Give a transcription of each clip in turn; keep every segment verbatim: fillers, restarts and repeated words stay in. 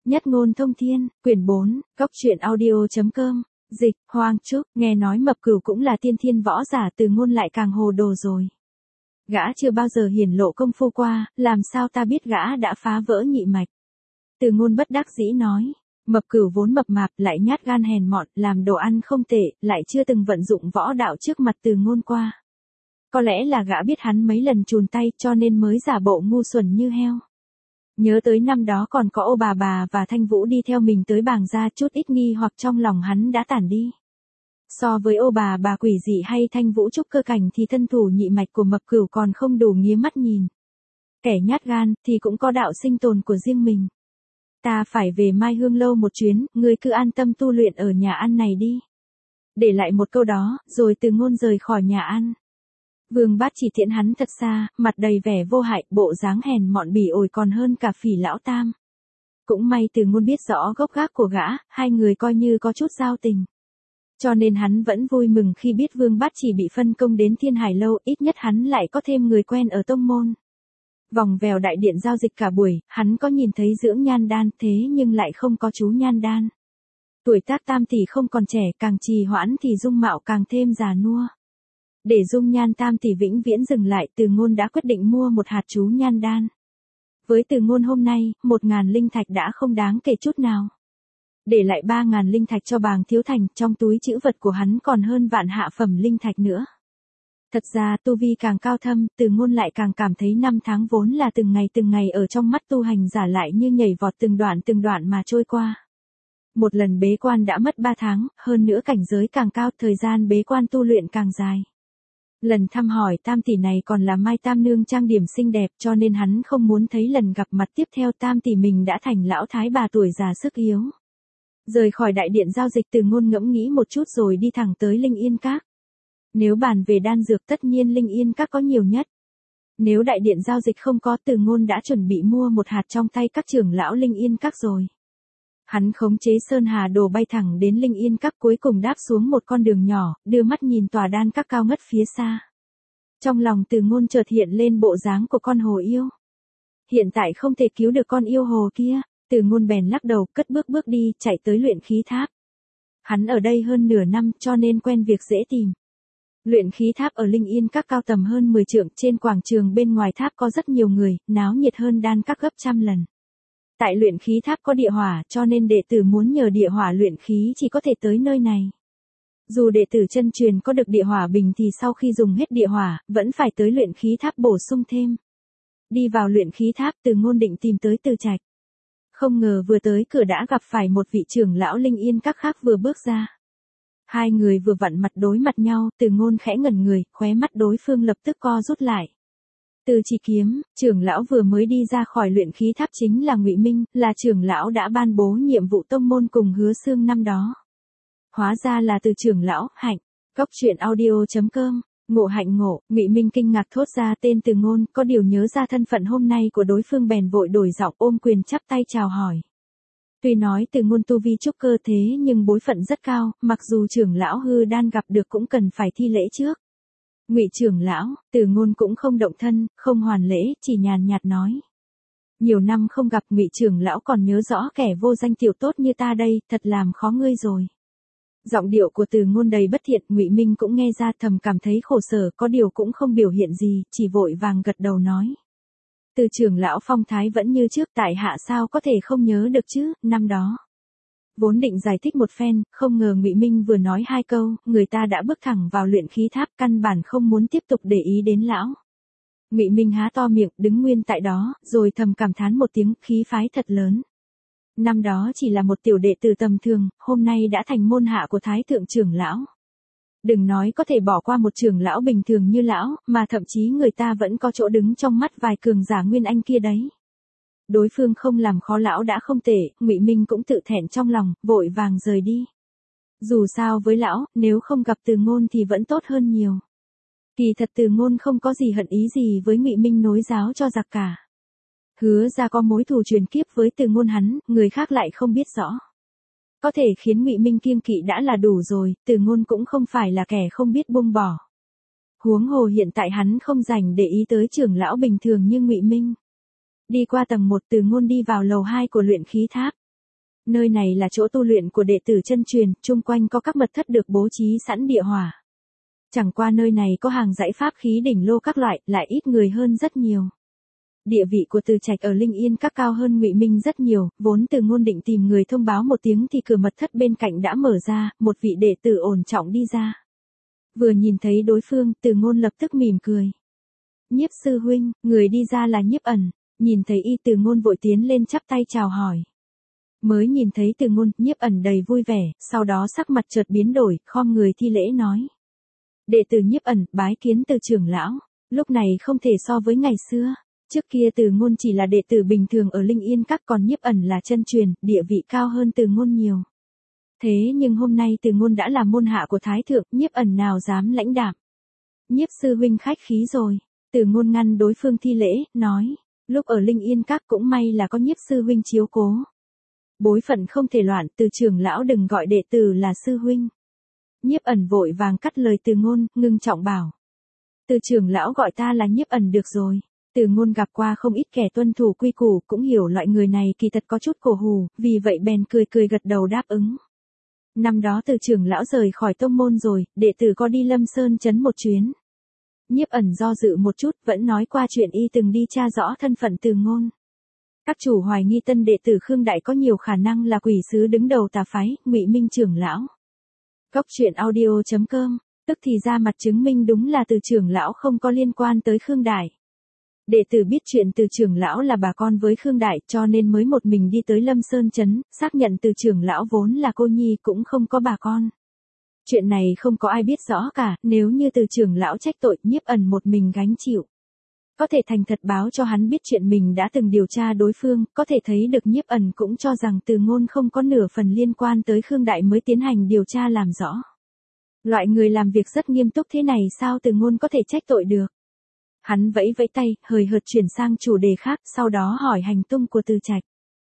Nhất ngôn thông thiên, quyển bốn, góc truyện audio.com, dịch, Hoang Trúc, nghe nói Mập Cửu cũng là tiên thiên võ giả, Từ Ngôn lại càng hồ đồ rồi. Gã chưa bao giờ hiển lộ công phu qua, làm sao ta biết gã đã phá vỡ nhị mạch. Từ Ngôn bất đắc dĩ nói, Mập Cửu vốn mập mạp lại nhát gan hèn mọn, làm đồ ăn không tệ, lại chưa từng vận dụng võ đạo trước mặt Từ Ngôn qua. Có lẽ là gã biết hắn mấy lần chùn tay cho nên mới giả bộ ngu xuẩn như heo. Nhớ tới năm đó còn có Ô Bà Bà và Thanh Vũ đi theo mình tới Bàng Gia, chút ít nghi hoặc trong lòng hắn đã tản đi. So với Ô Bà Bà quỷ dị hay Thanh Vũ trúc cơ cảnh thì thân thủ nhị mạch của Mập Cửu còn không đủ nghía mắt nhìn. Kẻ nhát gan thì cũng có đạo sinh tồn của riêng mình. Ta phải về Mai Hương Lâu một chuyến, ngươi cứ an tâm tu luyện ở nhà ăn này đi. Để lại một câu đó, rồi Từ Ngôn rời khỏi nhà ăn. Vương Bát chỉ tiễn hắn thật xa, mặt đầy vẻ vô hại, bộ dáng hèn mọn bỉ ổi còn hơn cả Phỉ lão tam. Cũng may Từ Ngôn biết rõ gốc gác của gã, hai người coi như có chút giao tình. Cho nên hắn vẫn vui mừng khi biết Vương Bát chỉ bị phân công đến Thiên Hải Lâu, ít nhất hắn lại có thêm người quen ở tông môn. Vòng vèo đại điện giao dịch cả buổi, hắn có nhìn thấy dưỡng nhan đan, thế nhưng lại không có chú nhan đan. Tuổi tác tam tỷ không còn trẻ, càng trì hoãn thì dung mạo càng thêm già nua. Để dung nhan tam tỷ vĩnh viễn dừng lại, Từ Ngôn đã quyết định mua một hạt chú nhan đan. Với Từ Ngôn hôm nay, một ngàn linh thạch đã không đáng kể chút nào. Để lại ba ngàn linh thạch cho Bàng Thiếu Thành, trong túi trữ vật của hắn còn hơn vạn hạ phẩm linh thạch nữa. Thật ra tu vi càng cao thâm, Từ Ngôn lại càng cảm thấy năm tháng vốn là từng ngày từng ngày ở trong mắt tu hành giả lại như nhảy vọt từng đoạn từng đoạn mà trôi qua. Một lần bế quan đã mất ba tháng, hơn nữa cảnh giới càng cao, thời gian bế quan tu luyện càng dài. Lần thăm hỏi tam tỷ này còn là Mai Tam Nương trang điểm xinh đẹp, cho nên hắn không muốn thấy lần gặp mặt tiếp theo tam tỷ mình đã thành lão thái bà tuổi già sức yếu. Rời khỏi đại điện giao dịch, Từ Ngôn ngẫm nghĩ một chút rồi đi thẳng tới Linh Yên Các. Nếu bàn về đan dược tất nhiên Linh Yên Các có nhiều nhất. Nếu đại điện giao dịch không có, Từ Ngôn đã chuẩn bị mua một hạt trong tay các trưởng lão Linh Yên Các rồi. Hắn khống chế Sơn Hà Đồ bay thẳng đến Linh Yên Các, cuối cùng đáp xuống một con đường nhỏ, đưa mắt nhìn tòa đan các cao ngất phía xa. Trong lòng Từ Ngôn chợt hiện lên bộ dáng của con hồ yêu. Hiện tại không thể cứu được con yêu hồ kia, Từ Ngôn bèn lắc đầu, cất bước bước đi, chạy tới luyện khí tháp. Hắn ở đây hơn nửa năm cho nên quen việc dễ tìm. Luyện khí tháp ở Linh Yên Các cao tầm hơn mười trượng, trên quảng trường bên ngoài tháp có rất nhiều người, náo nhiệt hơn đan các gấp trăm lần. Tại luyện khí tháp có địa hỏa, cho nên đệ tử muốn nhờ địa hỏa luyện khí chỉ có thể tới nơi này. Dù đệ tử chân truyền có được địa hỏa bình thì sau khi dùng hết địa hỏa, vẫn phải tới luyện khí tháp bổ sung thêm. Đi vào luyện khí tháp, Từ Ngôn định tìm tới Từ Trạch. Không ngờ vừa tới cửa đã gặp phải một vị trưởng lão Linh Yên Các khác vừa bước ra. Hai người vừa vặn mặt đối mặt nhau, Từ Ngôn khẽ ngẩn người, khóe mắt đối phương lập tức co rút lại. Từ Chỉ Kiếm, trưởng lão vừa mới đi ra khỏi luyện khí tháp chính là Ngụy Minh, là trưởng lão đã ban bố nhiệm vụ tông môn cùng Hứa Xương năm đó. Hóa ra là Từ trưởng lão, Hạnh. Góc truyện audio.com, Ngộ Hạnh ngộ, Ngụy Minh kinh ngạc thốt ra tên Từ Ngôn, có điều nhớ ra thân phận hôm nay của đối phương bèn vội đổi giọng, ôm quyền chắp tay chào hỏi. Tuy nói Từ Ngôn tu vi trúc cơ thế nhưng bối phận rất cao, mặc dù trưởng lão hư đan gặp được cũng cần phải thi lễ trước. Ngụy trưởng lão, Từ Ngôn cũng không động thân, không hoàn lễ, chỉ nhàn nhạt nói. Nhiều năm không gặp, Ngụy trưởng lão còn nhớ rõ kẻ vô danh tiểu tốt như ta đây, thật làm khó ngươi rồi. Giọng điệu của Từ Ngôn đầy bất thiện, Ngụy Minh cũng nghe ra, thầm cảm thấy khổ sở, có điều cũng không biểu hiện gì, chỉ vội vàng gật đầu nói. Từ trưởng lão phong thái vẫn như trước, tại hạ sao có thể không nhớ được chứ, năm đó. Vốn định giải thích một phen, không ngờ Ngụy Minh vừa nói hai câu, người ta đã bước thẳng vào luyện khí tháp, căn bản không muốn tiếp tục để ý đến lão. Ngụy Minh há to miệng, đứng nguyên tại đó, rồi thầm cảm thán một tiếng, khí phái thật lớn. Năm đó chỉ là một tiểu đệ tử tầm thường, hôm nay đã thành môn hạ của Thái thượng trưởng lão. Đừng nói có thể bỏ qua một trưởng lão bình thường như lão, mà thậm chí người ta vẫn có chỗ đứng trong mắt vài cường giả Nguyên Anh kia đấy. Đối phương không làm khó lão đã không tệ, Ngụy Minh cũng tự thẹn trong lòng, vội vàng rời đi. Dù sao với lão, nếu không gặp Từ Ngôn thì vẫn tốt hơn nhiều. Kỳ thật Từ Ngôn không có gì hận ý gì với Ngụy Minh nối giáo cho giặc cả. Hứa ra có mối thù truyền kiếp với Từ Ngôn hắn, người khác lại không biết rõ. Có thể khiến Ngụy Minh kiêng kỵ đã là đủ rồi, Từ Ngôn cũng không phải là kẻ không biết buông bỏ. Huống hồ hiện tại hắn không rảnh để ý tới trưởng lão bình thường như Ngụy Minh. Đi qua tầng một, Từ Ngôn đi vào lầu hai của luyện khí tháp. Nơi này là chỗ tu luyện của đệ tử chân truyền, chung quanh có các mật thất được bố trí sẵn địa hỏa. Chẳng qua nơi này có hàng dãy pháp khí đỉnh lô các loại, lại ít người hơn rất nhiều. Địa vị của Từ Trạch ở Linh Yên Các cao hơn Ngụy Minh rất nhiều, vốn Từ Ngôn định tìm người thông báo một tiếng thì cửa mật thất bên cạnh đã mở ra, một vị đệ tử ổn trọng đi ra. Vừa nhìn thấy đối phương, Từ Ngôn lập tức mỉm cười. Nhiếp sư huynh, người đi ra là Nhiếp Ẩn. Nhìn thấy y, Từ Ngôn vội tiến lên chắp tay chào hỏi. Mới nhìn thấy Từ Ngôn, Nhiếp Ẩn đầy vui vẻ, sau đó sắc mặt chợt biến đổi, khom người thi lễ nói. Đệ tử Nhiếp Ẩn, bái kiến Từ trưởng lão. Lúc này không thể so với ngày xưa. Trước kia Từ Ngôn chỉ là đệ tử bình thường ở Linh Yên Các, còn Nhiếp Ẩn là chân truyền, địa vị cao hơn Từ Ngôn nhiều. Thế nhưng hôm nay Từ Ngôn đã là môn hạ của Thái Thượng, Nhiếp Ẩn nào dám lãnh đạm. Nhiếp sư huynh khách khí rồi. Từ Ngôn ngăn đối phương thi lễ, nói. Lúc ở Linh Yên Các cũng may là có Nhiếp sư huynh chiếu cố. Bối phận không thể loạn, Từ trưởng lão đừng gọi đệ tử là sư huynh. Nhiếp Ẩn vội vàng cắt lời Từ Ngôn, ngưng trọng bảo. Từ trưởng lão gọi ta là Nhiếp Ẩn được rồi. Từ Ngôn gặp qua không ít kẻ tuân thủ quy củ, cũng hiểu loại người này kỳ thật có chút cổ hủ, vì vậy bèn cười cười gật đầu đáp ứng. Năm đó Từ trưởng lão rời khỏi tông môn rồi, đệ tử có đi Lâm Sơn trấn một chuyến. Nhiếp Ẩn do dự một chút, vẫn nói qua chuyện y từng đi tra rõ thân phận Từ Ngôn. Các chủ hoài nghi tân đệ tử Khương Đại có nhiều khả năng là quỷ sứ đứng đầu tà phái, Ngụy Minh trưởng lão. Cốc truyện audio chấm com, tức thì ra mặt chứng minh đúng là Từ trưởng lão không có liên quan tới Khương Đại. Đệ tử biết chuyện Từ trưởng lão là bà con với Khương Đại, cho nên mới một mình đi tới Lâm Sơn trấn, xác nhận Từ trưởng lão vốn là cô nhi cũng không có bà con. Chuyện này không có ai biết rõ cả, nếu như Từ trưởng lão trách tội, Nhiếp Ẩn một mình gánh chịu. Có thể thành thật báo cho hắn biết chuyện mình đã từng điều tra đối phương, có thể thấy được Nhiếp Ẩn cũng cho rằng Từ Ngôn không có nửa phần liên quan tới Khương Đại mới tiến hành điều tra làm rõ. Loại người làm việc rất nghiêm túc thế này sao Từ Ngôn có thể trách tội được. Hắn vẫy vẫy tay, hời hợt chuyển sang chủ đề khác, sau đó hỏi hành tung của Từ Trạch.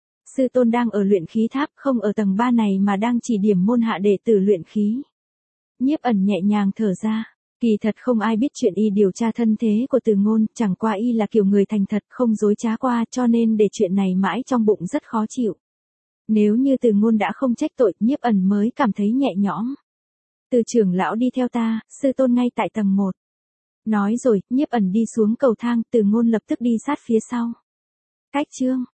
Sư tôn đang ở luyện khí tháp, không ở tầng ba này mà đang chỉ điểm môn hạ đệ tử luyện khí. Nhiếp Ẩn nhẹ nhàng thở ra. Kỳ thật không ai biết chuyện y điều tra thân thế của Từ Ngôn, chẳng qua y là kiểu người thành thật không dối trá qua, cho nên để chuyện này mãi trong bụng rất khó chịu. Nếu như Từ Ngôn đã không trách tội, Nhiếp Ẩn mới cảm thấy nhẹ nhõm. Từ trưởng lão đi theo ta, sư tôn ngay tại tầng một. Nói rồi, Nhiếp Ẩn đi xuống cầu thang, Từ Ngôn lập tức đi sát phía sau. Cách chương